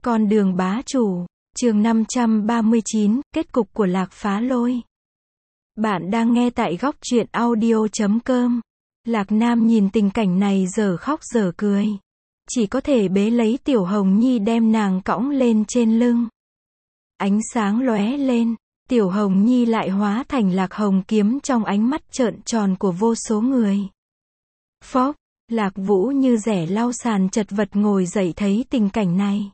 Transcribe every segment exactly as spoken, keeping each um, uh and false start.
Con đường bá chủ, chương năm trăm ba mươi chín, kết cục của Lạc Phá Lôi. Bạn đang nghe tại góc truyện audio chấm com. Lạc Nam nhìn tình cảnh này dở khóc dở cười. Chỉ có thể bế lấy Tiểu Hồng Nhi đem nàng cõng lên trên lưng. Ánh sáng lóe lên, Tiểu Hồng Nhi lại hóa thành Lạc Hồng kiếm trong ánh mắt trợn tròn của vô số người. Phốc, Lạc Vũ như rẻ lau sàn chật vật ngồi dậy thấy tình cảnh này.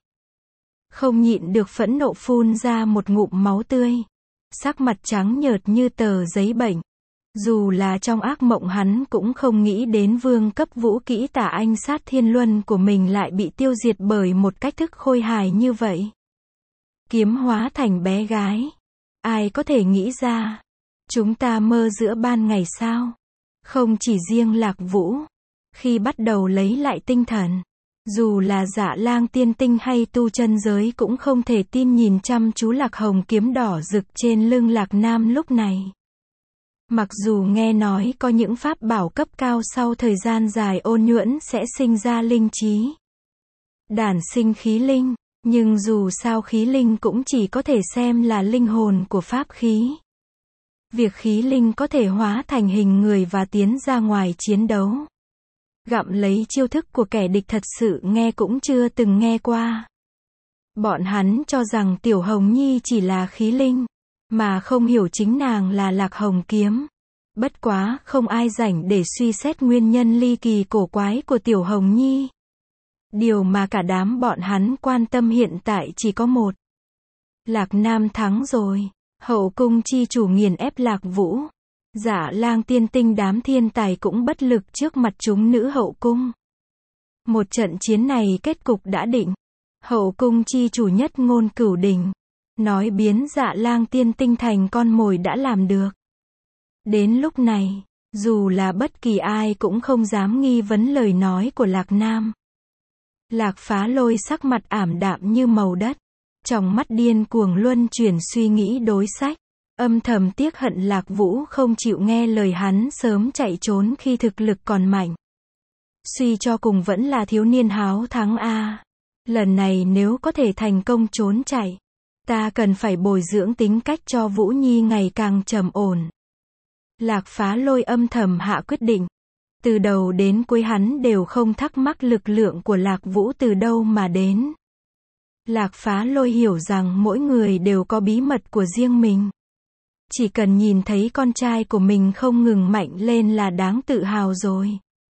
Không nhịn được phẫn nộ phun ra một ngụm máu tươi. Sắc mặt trắng nhợt như tờ giấy bệnh. Dù là trong ác mộng hắn cũng không nghĩ đến vương cấp vũ kỹ Tả Anh Sát Thiên Luân của mình lại bị tiêu diệt bởi một cách thức khôi hài như vậy. Kiếm hóa thành bé gái. Ai có thể nghĩ ra? Chúng ta mơ giữa ban ngày sao? Không chỉ riêng Lạc Vũ. Khi bắt đầu lấy lại tinh thần, dù là Dạ Lang tiên tinh hay tu chân giới cũng không thể tin nhìn chăm chú Lạc Hồng kiếm đỏ rực trên lưng Lạc Nam lúc này. Mặc dù nghe nói có những pháp bảo cấp cao sau thời gian dài ôn nhuận sẽ sinh ra linh trí, đản sinh khí linh, nhưng dù sao khí linh cũng chỉ có thể xem là linh hồn của pháp khí. Việc khí linh có thể hóa thành hình người và tiến ra ngoài chiến đấu, gặm lấy chiêu thức của kẻ địch thật sự nghe cũng chưa từng nghe qua. Bọn hắn cho rằng Tiểu Hồng Nhi chỉ là khí linh, mà không hiểu chính nàng là Lạc Hồng kiếm. Bất quá, không ai rảnh để suy xét nguyên nhân ly kỳ cổ quái của Tiểu Hồng Nhi. Điều mà cả đám bọn hắn quan tâm hiện tại chỉ có một. Lạc Nam thắng rồi. Hậu cung chi chủ nghiền ép Lạc Vũ. Dạ Lang tiên tinh đám thiên tài cũng bất lực trước mặt chúng nữ hậu cung. Một trận chiến này kết cục đã định. Hậu cung chi chủ nhất ngôn cửu đình, nói biến Dạ Lang tiên tinh thành con mồi đã làm được. Đến lúc này, dù là bất kỳ ai cũng không dám nghi vấn lời nói của Lạc Nam. Lạc Phá Lôi sắc mặt ảm đạm như màu đất, trong mắt điên cuồng luân chuyển suy nghĩ đối sách. Âm thầm tiếc hận Lạc Vũ không chịu nghe lời hắn sớm chạy trốn khi thực lực còn mạnh. Suy cho cùng vẫn là thiếu niên háo thắng a. Lần này nếu có thể thành công trốn chạy, ta cần phải bồi dưỡng tính cách cho Vũ Nhi ngày càng trầm ổn. Lạc Phá Lôi âm thầm hạ quyết định. Từ đầu đến cuối hắn đều không thắc mắc lực lượng của Lạc Vũ từ đâu mà đến. Lạc Phá Lôi hiểu rằng mỗi người đều có bí mật của riêng mình. Chỉ cần nhìn thấy con trai của mình không ngừng mạnh lên là đáng tự hào rồi.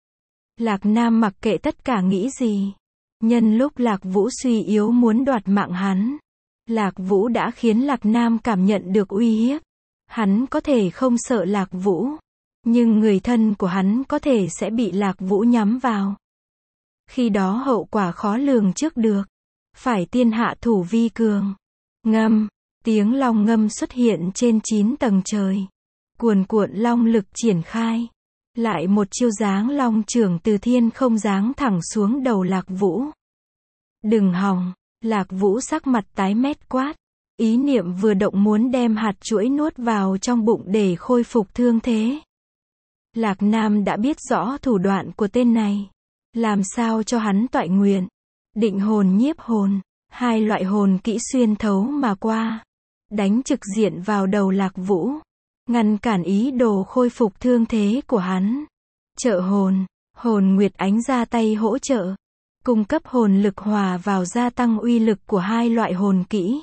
Lạc Nam mặc kệ tất cả nghĩ gì. Nhân lúc Lạc Vũ suy yếu muốn đoạt mạng hắn, Lạc Vũ đã khiến Lạc Nam cảm nhận được uy hiếp. Hắn có thể không sợ Lạc Vũ, nhưng người thân của hắn có thể sẽ bị Lạc Vũ nhắm vào. Khi đó hậu quả khó lường trước được. Phải tiên hạ thủ vi cường. Ngâm. Tiếng long ngâm xuất hiện trên chín tầng trời. Cuồn cuộn long lực triển khai. Lại một chiêu giáng long chưởng từ thiên không giáng thẳng xuống đầu Lạc Vũ. Đừng hòng. Lạc Vũ sắc mặt tái mét quát. Ý niệm vừa động muốn đem hạt chuỗi nuốt vào trong bụng để khôi phục thương thế. Lạc Nam đã biết rõ thủ đoạn của tên này. Làm sao cho hắn toại nguyện. Định hồn nhiếp hồn. Hai loại hồn kỹ xuyên thấu mà qua. Đánh trực diện vào đầu Lạc Vũ. Ngăn cản ý đồ khôi phục thương thế của hắn. Trợ hồn. Hồn Nguyệt Ánh ra tay hỗ trợ. Cung cấp hồn lực hòa vào gia tăng uy lực của hai loại hồn kỹ.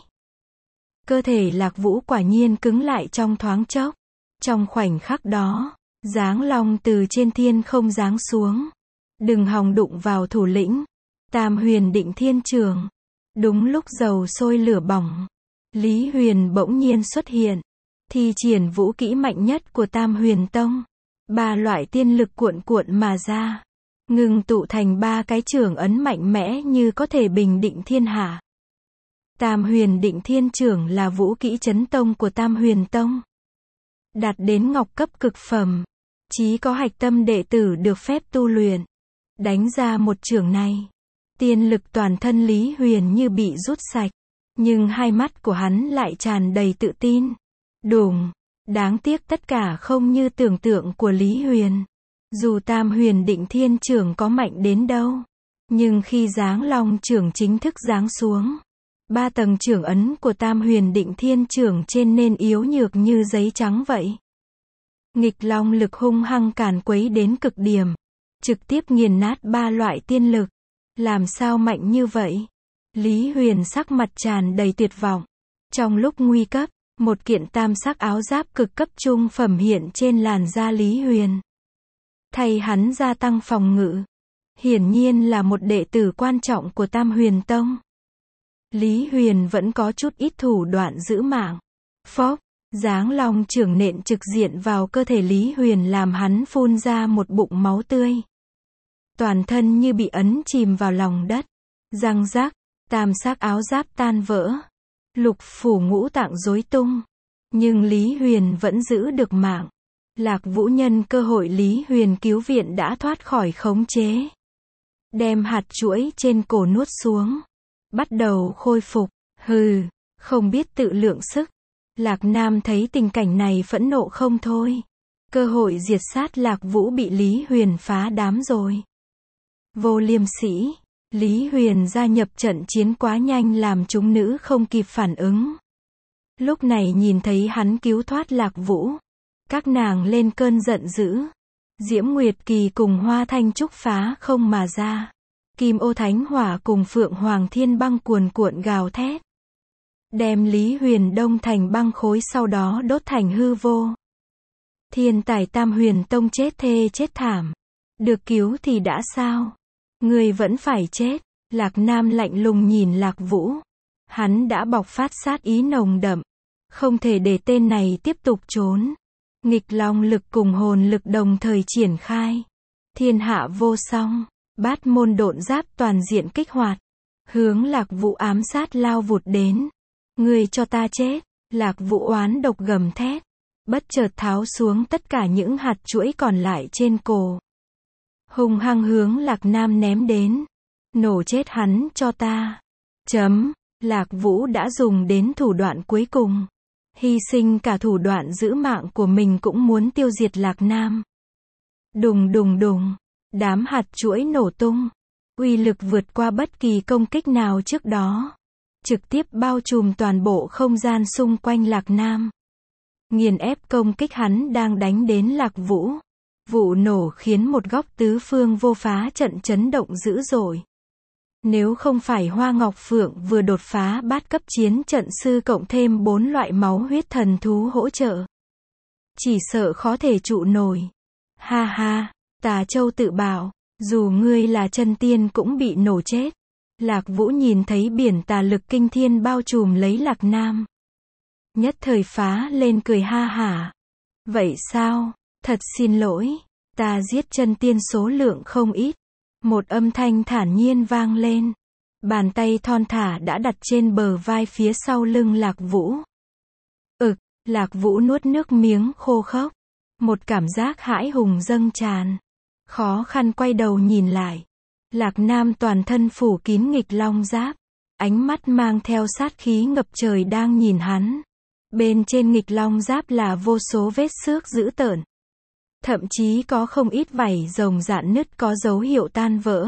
Cơ thể Lạc Vũ quả nhiên cứng lại trong thoáng chốc. Trong khoảnh khắc đó, giáng long từ trên thiên không giáng xuống. Đừng hòng đụng vào thủ lĩnh. Tam Huyền Định Thiên Trường. Đúng lúc dầu sôi lửa bỏng, Lý Huyền bỗng nhiên xuất hiện, thi triển vũ kỹ mạnh nhất của Tam Huyền Tông. Ba loại tiên lực cuộn cuộn mà ra, ngưng tụ thành ba cái chưởng ấn mạnh mẽ như có thể bình định thiên hạ. Tam Huyền Định Thiên Chưởng là vũ kỹ chấn tông của Tam Huyền Tông. Đạt đến ngọc cấp cực phẩm, chỉ có hạch tâm đệ tử được phép tu luyện. Đánh ra một chưởng này, tiên lực toàn thân Lý Huyền như bị rút sạch, nhưng hai mắt của hắn lại tràn đầy tự tin. Đùng, đáng tiếc tất cả không như tưởng tượng của Lý Huyền. Dù Tam Huyền Định Thiên Chưởng có mạnh đến đâu, Nhưng khi Giáng Long trưởng chính thức giáng xuống, ba tầng trưởng ấn của Tam Huyền Định Thiên trưởng trên nên yếu nhược như giấy trắng vậy. Nghịch long lực hung hăng càn quấy đến cực điểm, trực tiếp nghiền nát ba loại tiên lực. Làm sao mạnh như vậy? Lý Huyền sắc mặt tràn đầy tuyệt vọng. Trong lúc nguy cấp, một kiện tam sắc áo giáp cực cấp trung phẩm hiện trên làn da Lý Huyền. Thay hắn gia tăng phòng ngự. Hiển nhiên là một đệ tử quan trọng của Tam Huyền Tông. Lý Huyền vẫn có chút ít thủ đoạn giữ mạng. Phốc, Giáng Long trưởng nện trực diện vào cơ thể Lý Huyền làm hắn phun ra một bụng máu tươi. Toàn thân như bị ấn chìm vào lòng đất. Răng rắc, tam sắc áo giáp tan vỡ. Lục phủ ngũ tạng rối tung. Nhưng Lý Huyền vẫn giữ được mạng. Lạc Vũ nhân cơ hội Lý Huyền cứu viện đã thoát khỏi khống chế. Đem hạt chuỗi trên cổ nuốt xuống. Bắt đầu khôi phục. Hừ, không biết tự lượng sức. Lạc Nam thấy tình cảnh này phẫn nộ không thôi. Cơ hội diệt sát Lạc Vũ bị Lý Huyền phá đám rồi. Vô liêm sỉ. Lý Huyền gia nhập trận chiến quá nhanh làm chúng nữ không kịp phản ứng. Lúc này nhìn thấy hắn cứu thoát Lạc Vũ. Các nàng lên cơn giận dữ. Diễm Nguyệt Kỳ cùng Hoa Thanh Trúc phá không mà ra. Kim Ô Thánh Hỏa cùng Phượng Hoàng Thiên Băng cuồn cuộn gào thét. Đem Lý Huyền đông thành băng khối sau đó đốt thành hư vô. Thiên tài Tam Huyền Tông chết thê chết thảm. Được cứu thì đã sao? Người vẫn phải chết. Lạc Nam lạnh lùng nhìn Lạc Vũ. Hắn đã bộc phát sát ý nồng đậm. Không thể để tên này tiếp tục trốn. Nghịch long lực cùng hồn lực đồng thời triển khai. Thiên hạ vô song. Bát môn độn giáp toàn diện kích hoạt. Hướng Lạc Vũ ám sát lao vụt đến. Người cho ta chết. Lạc Vũ oán độc gầm thét. Bất chợt tháo xuống tất cả những hạt chuỗi còn lại trên cổ. Hung hăng hướng Lạc Nam ném đến. Nổ chết hắn cho ta. Chấm. Lạc Vũ đã dùng đến thủ đoạn cuối cùng. Hy sinh cả thủ đoạn giữ mạng của mình cũng muốn tiêu diệt Lạc Nam. Đùng đùng đùng. Đám hạt chuỗi nổ tung. Uy lực vượt qua bất kỳ công kích nào trước đó. Trực tiếp bao trùm toàn bộ không gian xung quanh Lạc Nam. Nghiền ép công kích hắn đang đánh đến Lạc Vũ. Vụ nổ khiến một góc tứ phương vô phá trận chấn động dữ dội. Nếu không phải Hoa Ngọc Phượng vừa đột phá bát cấp chiến trận sư cộng thêm bốn loại máu huyết thần thú hỗ trợ. Chỉ sợ khó thể trụ nổi. Ha ha, Tà Châu tự bảo, dù ngươi là chân tiên cũng bị nổ chết. Lạc Vũ nhìn thấy biển tà lực kinh thiên bao trùm lấy Lạc Nam. Nhất thời phá lên cười ha hả. Vậy sao? Thật xin lỗi, ta giết chân tiên số lượng không ít. Một âm thanh thản nhiên vang lên. Bàn tay thon thả đã đặt trên bờ vai phía sau lưng Lạc Vũ. Ực, Lạc Vũ nuốt nước miếng khô khốc. Một cảm giác hãi hùng dâng tràn. Khó khăn quay đầu nhìn lại. Lạc Nam toàn thân phủ kín nghịch long giáp. Ánh mắt mang theo sát khí ngập trời đang nhìn hắn. Bên trên nghịch long giáp là vô số vết xước dữ tợn. Thậm chí có không ít vảy rồng rạn nứt có dấu hiệu tan vỡ.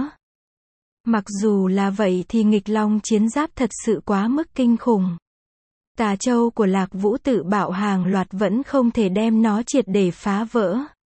Mặc dù là vậy thì nghịch long chiến giáp thật sự quá mức kinh khủng. Tà Châu của Lạc Vũ tự bạo hàng loạt vẫn không thể đem nó triệt để phá vỡ.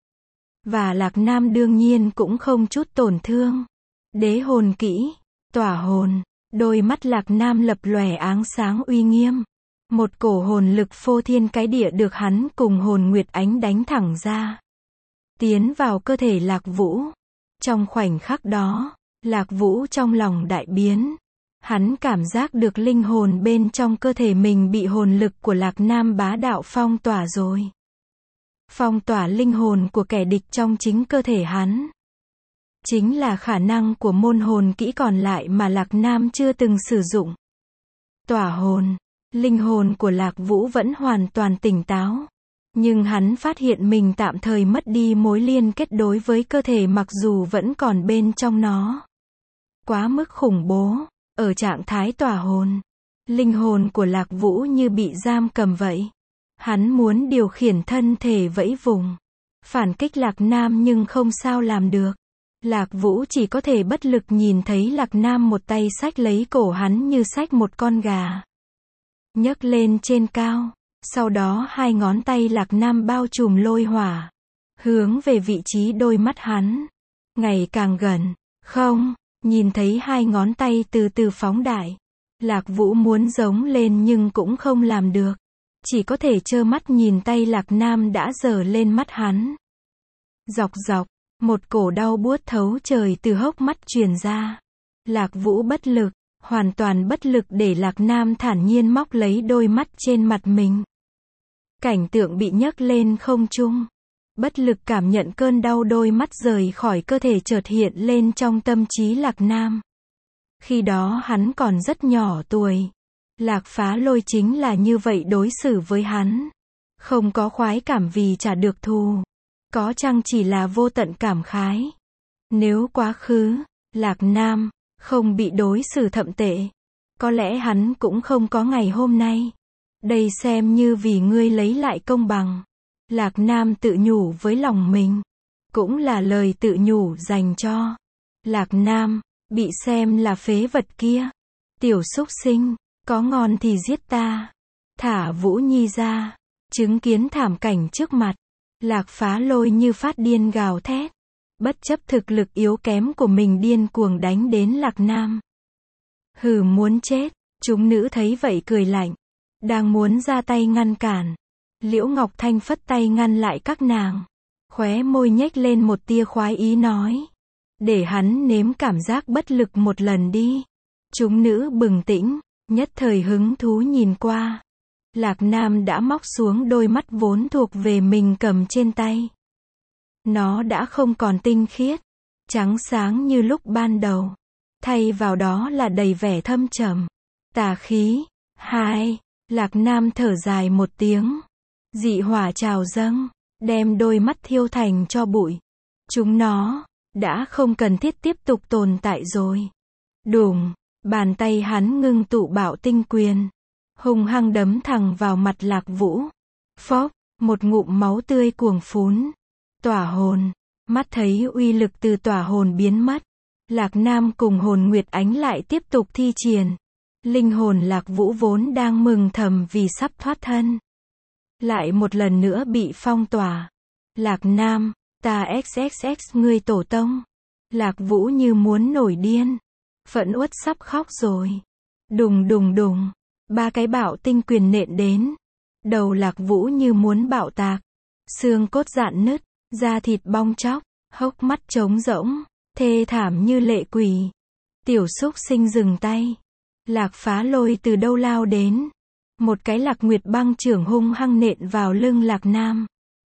Và Lạc Nam đương nhiên cũng không chút tổn thương. Đế hồn kỹ, tỏa hồn, đôi mắt Lạc Nam lập lòe áng sáng uy nghiêm. Một cổ hồn lực phô thiên cái địa được hắn cùng hồn nguyệt ánh đánh thẳng ra. Tiến vào cơ thể Lạc Vũ. Trong khoảnh khắc đó, Lạc Vũ trong lòng đại biến. Hắn cảm giác được linh hồn bên trong cơ thể mình bị hồn lực của Lạc Nam bá đạo phong tỏa rồi. Phong tỏa linh hồn của kẻ địch trong chính cơ thể hắn. Chính là khả năng của môn hồn kỹ còn lại mà Lạc Nam chưa từng sử dụng. Tỏa hồn. Linh hồn của Lạc Vũ vẫn hoàn toàn tỉnh táo. Nhưng hắn phát hiện mình tạm thời mất đi mối liên kết đối với cơ thể mặc dù vẫn còn bên trong nó. Quá mức khủng bố. Ở trạng thái tỏa hồn, linh hồn của Lạc Vũ như bị giam cầm vậy. Hắn muốn điều khiển thân thể vẫy vùng. Phản kích Lạc Nam nhưng không sao làm được. Lạc Vũ chỉ có thể bất lực nhìn thấy Lạc Nam một tay xách lấy cổ hắn như xách một con gà. Nhấc lên trên cao, sau đó hai ngón tay Lạc Nam bao trùm lôi hỏa, hướng về vị trí đôi mắt hắn, ngày càng gần. Không, nhìn thấy hai ngón tay từ từ phóng đại. Lạc Vũ muốn giống lên nhưng cũng không làm được. Chỉ có thể trơ mắt nhìn tay Lạc Nam đã giở lên mắt hắn. Dọc dọc, một cổ đau buốt thấu trời từ hốc mắt truyền ra. Lạc Vũ bất lực, hoàn toàn bất lực để Lạc Nam thản nhiên móc lấy đôi mắt trên mặt mình. Cảnh tượng bị nhấc lên không trung. Bất lực cảm nhận cơn đau đôi mắt rời khỏi cơ thể chợt hiện lên trong tâm trí Lạc Nam. Khi đó hắn còn rất nhỏ tuổi. Lạc Phá Lôi chính là như vậy đối xử với hắn. Không có khoái cảm vì trả được thù. Có chăng chỉ là vô tận cảm khái. Nếu quá khứ, Lạc Nam không bị đối xử thậm tệ, có lẽ hắn cũng không có ngày hôm nay. Đây xem như vì ngươi lấy lại công bằng. Lạc Nam tự nhủ với lòng mình. Cũng là lời tự nhủ dành cho Lạc Nam, bị xem là phế vật kia. Tiểu súc sinh, có ngon thì giết ta. Thả Vũ Nhi ra. Chứng kiến thảm cảnh trước mặt, Lạc Phá Lôi như phát điên gào thét. Bất chấp thực lực yếu kém của mình điên cuồng đánh đến Lạc Nam. Hừ, muốn chết. Chúng nữ thấy vậy cười lạnh. Đang muốn ra tay ngăn cản. Liễu Ngọc Thanh phất tay ngăn lại các nàng. Khóe môi nhếch lên một tia khoái ý nói. Để hắn nếm cảm giác bất lực một lần đi. Chúng nữ bừng tỉnh, nhất thời hứng thú nhìn qua. Lạc Nam đã móc xuống đôi mắt vốn thuộc về mình cầm trên tay. Nó đã không còn tinh khiết, trắng sáng như lúc ban đầu. Thay vào đó là đầy vẻ thâm trầm, tà khí. Hai, Lạc Nam thở dài một tiếng. Dị hỏa trào dâng, đem đôi mắt thiêu thành tro bụi. Chúng nó đã không cần thiết tiếp tục tồn tại rồi. Đùng, bàn tay hắn ngưng tụ bạo tinh quyền, hung hăng đấm thẳng vào mặt Lạc Vũ. Phốc, một ngụm máu tươi cuồng phún. Tỏa hồn, mắt thấy uy lực từ tỏa hồn biến mất. Lạc Nam cùng hồn Nguyệt Ánh lại tiếp tục thi triển. Linh hồn Lạc Vũ vốn đang mừng thầm vì sắp thoát thân, lại một lần nữa bị phong tỏa. Lạc Nam, ta xxx ngươi tổ tông. Lạc Vũ như muốn nổi điên, phẫn uất sắp khóc rồi. Đùng đùng đùng, ba cái bạo tinh quyền nện đến. Đầu Lạc Vũ như muốn bạo tạc, xương cốt rạn nứt, da thịt bong tróc, hốc mắt trống rỗng, thê thảm như lệ quỷ. Tiểu súc sinh dừng tay. Lạc Phá Lôi từ đâu lao đến. Một cái Lạc Nguyệt băng chưởng hung hăng nện vào lưng Lạc Nam.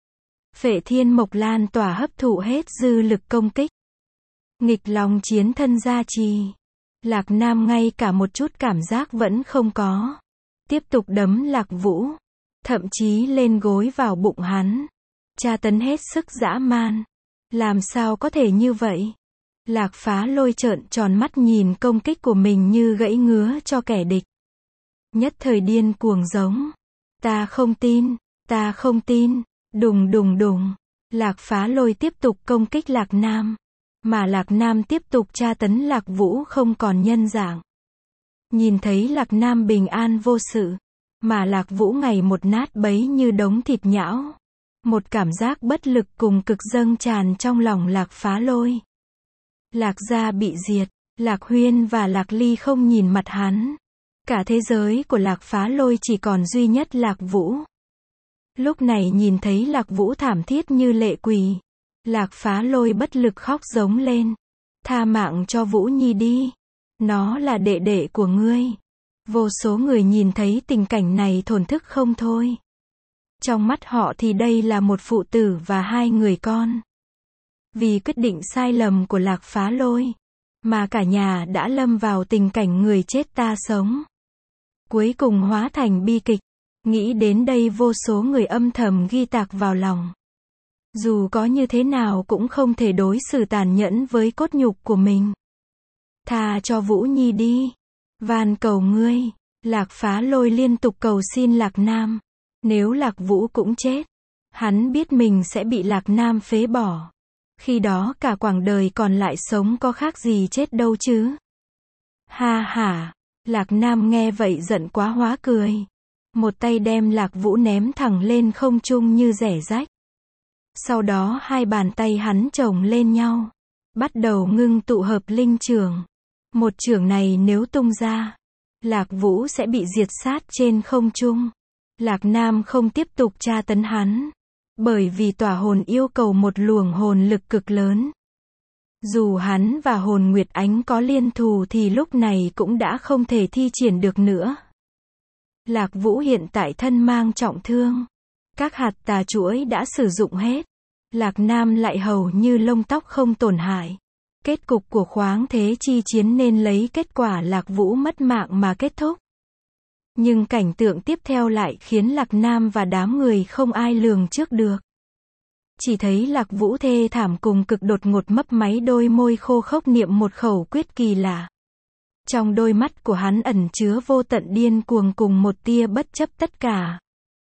Phệ Thiên Mộc lan tỏa hấp thụ hết dư lực công kích. Nghịch lòng chiến thân gia trì. Lạc Nam ngay cả một chút cảm giác vẫn không có. Tiếp tục đấm Lạc Vũ. Thậm chí lên gối vào bụng hắn. Tra tấn hết sức dã man. Làm sao có thể như vậy? Lạc Phá Lôi trợn tròn mắt nhìn công kích của mình như gãy ngứa cho kẻ địch. Nhất thời điên cuồng giống. Ta không tin, ta không tin. Đùng đùng đùng. Lạc Phá Lôi tiếp tục công kích Lạc Nam. Mà Lạc Nam tiếp tục tra tấn Lạc Vũ không còn nhân dạng. Nhìn thấy Lạc Nam bình an vô sự. Mà Lạc Vũ ngày một nát bấy như đống thịt nhão. Một cảm giác bất lực cùng cực dâng tràn trong lòng Lạc Phá Lôi. Lạc gia bị diệt. Lạc Huyên và Lạc Ly không nhìn mặt hắn. Cả thế giới của Lạc Phá Lôi chỉ còn duy nhất Lạc Vũ. Lúc này nhìn thấy Lạc Vũ thảm thiết như lệ quỷ. Lạc Phá Lôi bất lực khóc giống lên. Tha mạng cho Vũ Nhi đi. Nó là đệ đệ của ngươi. Vô số người nhìn thấy tình cảnh này thổn thức không thôi. Trong mắt họ thì đây là một phụ tử và hai người con. Vì quyết định sai lầm của Lạc Phá Lôi, mà cả nhà đã lâm vào tình cảnh người chết ta sống. Cuối cùng hóa thành bi kịch. Nghĩ đến đây vô số người âm thầm ghi tạc vào lòng. Dù có như thế nào cũng không thể đối xử tàn nhẫn với cốt nhục của mình. Tha cho Vũ Nhi đi. Van cầu ngươi. Lạc Phá Lôi liên tục cầu xin Lạc Nam. Nếu Lạc Vũ cũng chết, hắn biết mình sẽ bị Lạc Nam phế bỏ. Khi đó cả quãng đời còn lại sống có khác gì chết đâu chứ. Ha hả, Lạc Nam nghe vậy giận quá hóa cười. Một tay đem Lạc Vũ ném thẳng lên không trung như rẻ rách. Sau đó hai bàn tay hắn chồng lên nhau. Bắt đầu ngưng tụ hợp linh chưởng. Một chưởng này nếu tung ra, Lạc Vũ sẽ bị diệt sát trên không trung. Lạc Nam không tiếp tục tra tấn hắn. Bởi vì tỏa hồn yêu cầu một luồng hồn lực cực lớn. Dù hắn và hồn Nguyệt Ánh có liên thù thì lúc này cũng đã không thể thi triển được nữa. Lạc Vũ hiện tại thân mang trọng thương. Các hạt tà chuỗi đã sử dụng hết. Lạc Nam lại hầu như lông tóc không tổn hại. Kết cục của khoáng thế chi chiến nên lấy kết quả Lạc Vũ mất mạng mà kết thúc. Nhưng cảnh tượng tiếp theo lại khiến Lạc Nam và đám người không ai lường trước được. Chỉ thấy Lạc Vũ thê thảm cùng cực đột ngột mấp máy đôi môi khô khốc niệm một khẩu quyết kỳ lạ. Trong đôi mắt của hắn ẩn chứa vô tận điên cuồng cùng một tia bất chấp tất cả.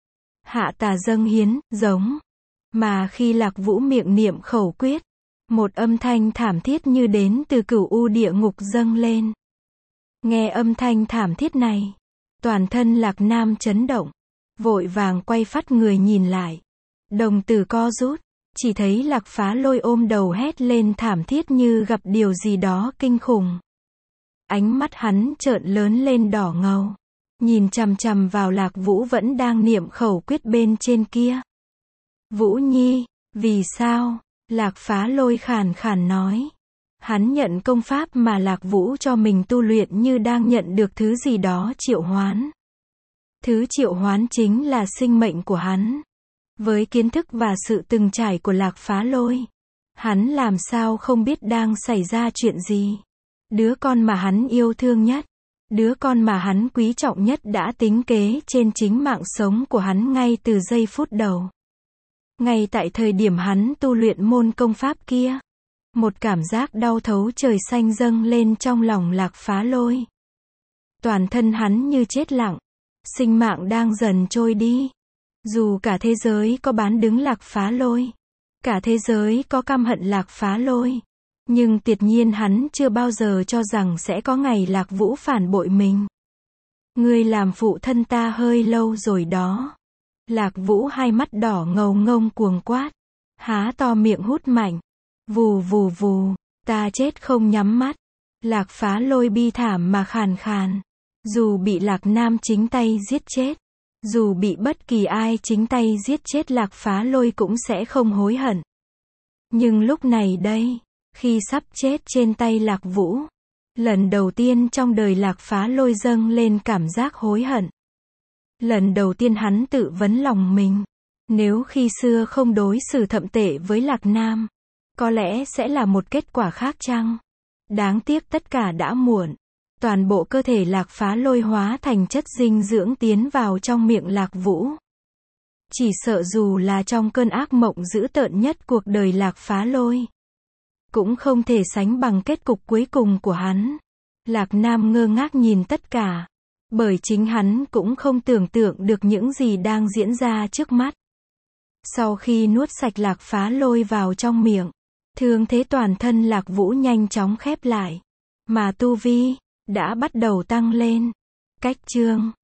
Hạ tà dâng hiến, giống. Mà khi Lạc Vũ miệng niệm khẩu quyết, một âm thanh thảm thiết như đến từ cửu u địa ngục dâng lên. Nghe âm thanh thảm thiết này, toàn thân Lạc Nam chấn động, vội vàng quay phắt người nhìn lại. Đồng tử co rút, chỉ thấy Lạc Phá Lôi ôm đầu hét lên thảm thiết như gặp điều gì đó kinh khủng. Ánh mắt hắn trợn lớn lên đỏ ngầu, nhìn chằm chằm vào Lạc Vũ vẫn đang niệm khẩu quyết bên trên kia. Vũ Nhi, vì sao? Lạc Phá Lôi khàn khàn nói. Hắn nhận công pháp mà Lạc Vũ cho mình tu luyện như đang nhận được thứ gì đó triệu hoán. Thứ triệu hoán chính là sinh mệnh của hắn. Với kiến thức và sự từng trải của Lạc Phá Lôi, hắn làm sao không biết đang xảy ra chuyện gì. Đứa con mà hắn yêu thương nhất, đứa con mà hắn quý trọng nhất đã tính kế trên chính mạng sống của hắn ngay từ giây phút đầu. Ngay tại thời điểm hắn tu luyện môn công pháp kia, một cảm giác đau thấu trời xanh dâng lên trong lòng Lạc Phá Lôi. Toàn thân hắn như chết lặng, sinh mạng đang dần trôi đi. Dù cả thế giới có bán đứng Lạc Phá Lôi, cả thế giới có căm hận Lạc Phá Lôi, nhưng tuyệt nhiên hắn chưa bao giờ cho rằng sẽ có ngày Lạc Vũ phản bội mình. Ngươi làm phụ thân ta hơi lâu rồi đó. Lạc Vũ hai mắt đỏ ngầu ngông cuồng quát, há to miệng hút mạnh. Vù vù vù, ta chết không nhắm mắt. Lạc Phá Lôi bi thảm mà khàn khàn. Dù bị Lạc Nam chính tay giết chết, dù bị bất kỳ ai chính tay giết chết Lạc Phá Lôi cũng sẽ không hối hận. Nhưng lúc này đây, khi sắp chết trên tay Lạc Vũ, lần đầu tiên trong đời Lạc Phá Lôi dâng lên cảm giác hối hận. Lần đầu tiên hắn tự vấn lòng mình, nếu khi xưa không đối xử thậm tệ với Lạc Nam, có lẽ sẽ là một kết quả khác chăng? Đáng tiếc tất cả đã muộn. Toàn bộ cơ thể Lạc Phá Lôi hóa thành chất dinh dưỡng tiến vào trong miệng Lạc Vũ. Chỉ sợ dù là trong cơn ác mộng dữ tợn nhất cuộc đời Lạc Phá Lôi, cũng không thể sánh bằng kết cục cuối cùng của hắn. Lạc Nam ngơ ngác nhìn tất cả, bởi chính hắn cũng không tưởng tượng được những gì đang diễn ra trước mắt. Sau khi nuốt sạch Lạc Phá Lôi vào trong miệng, thương thế toàn thân Lạc Vũ nhanh chóng khép lại, mà tu vi đã bắt đầu tăng lên. Cách chương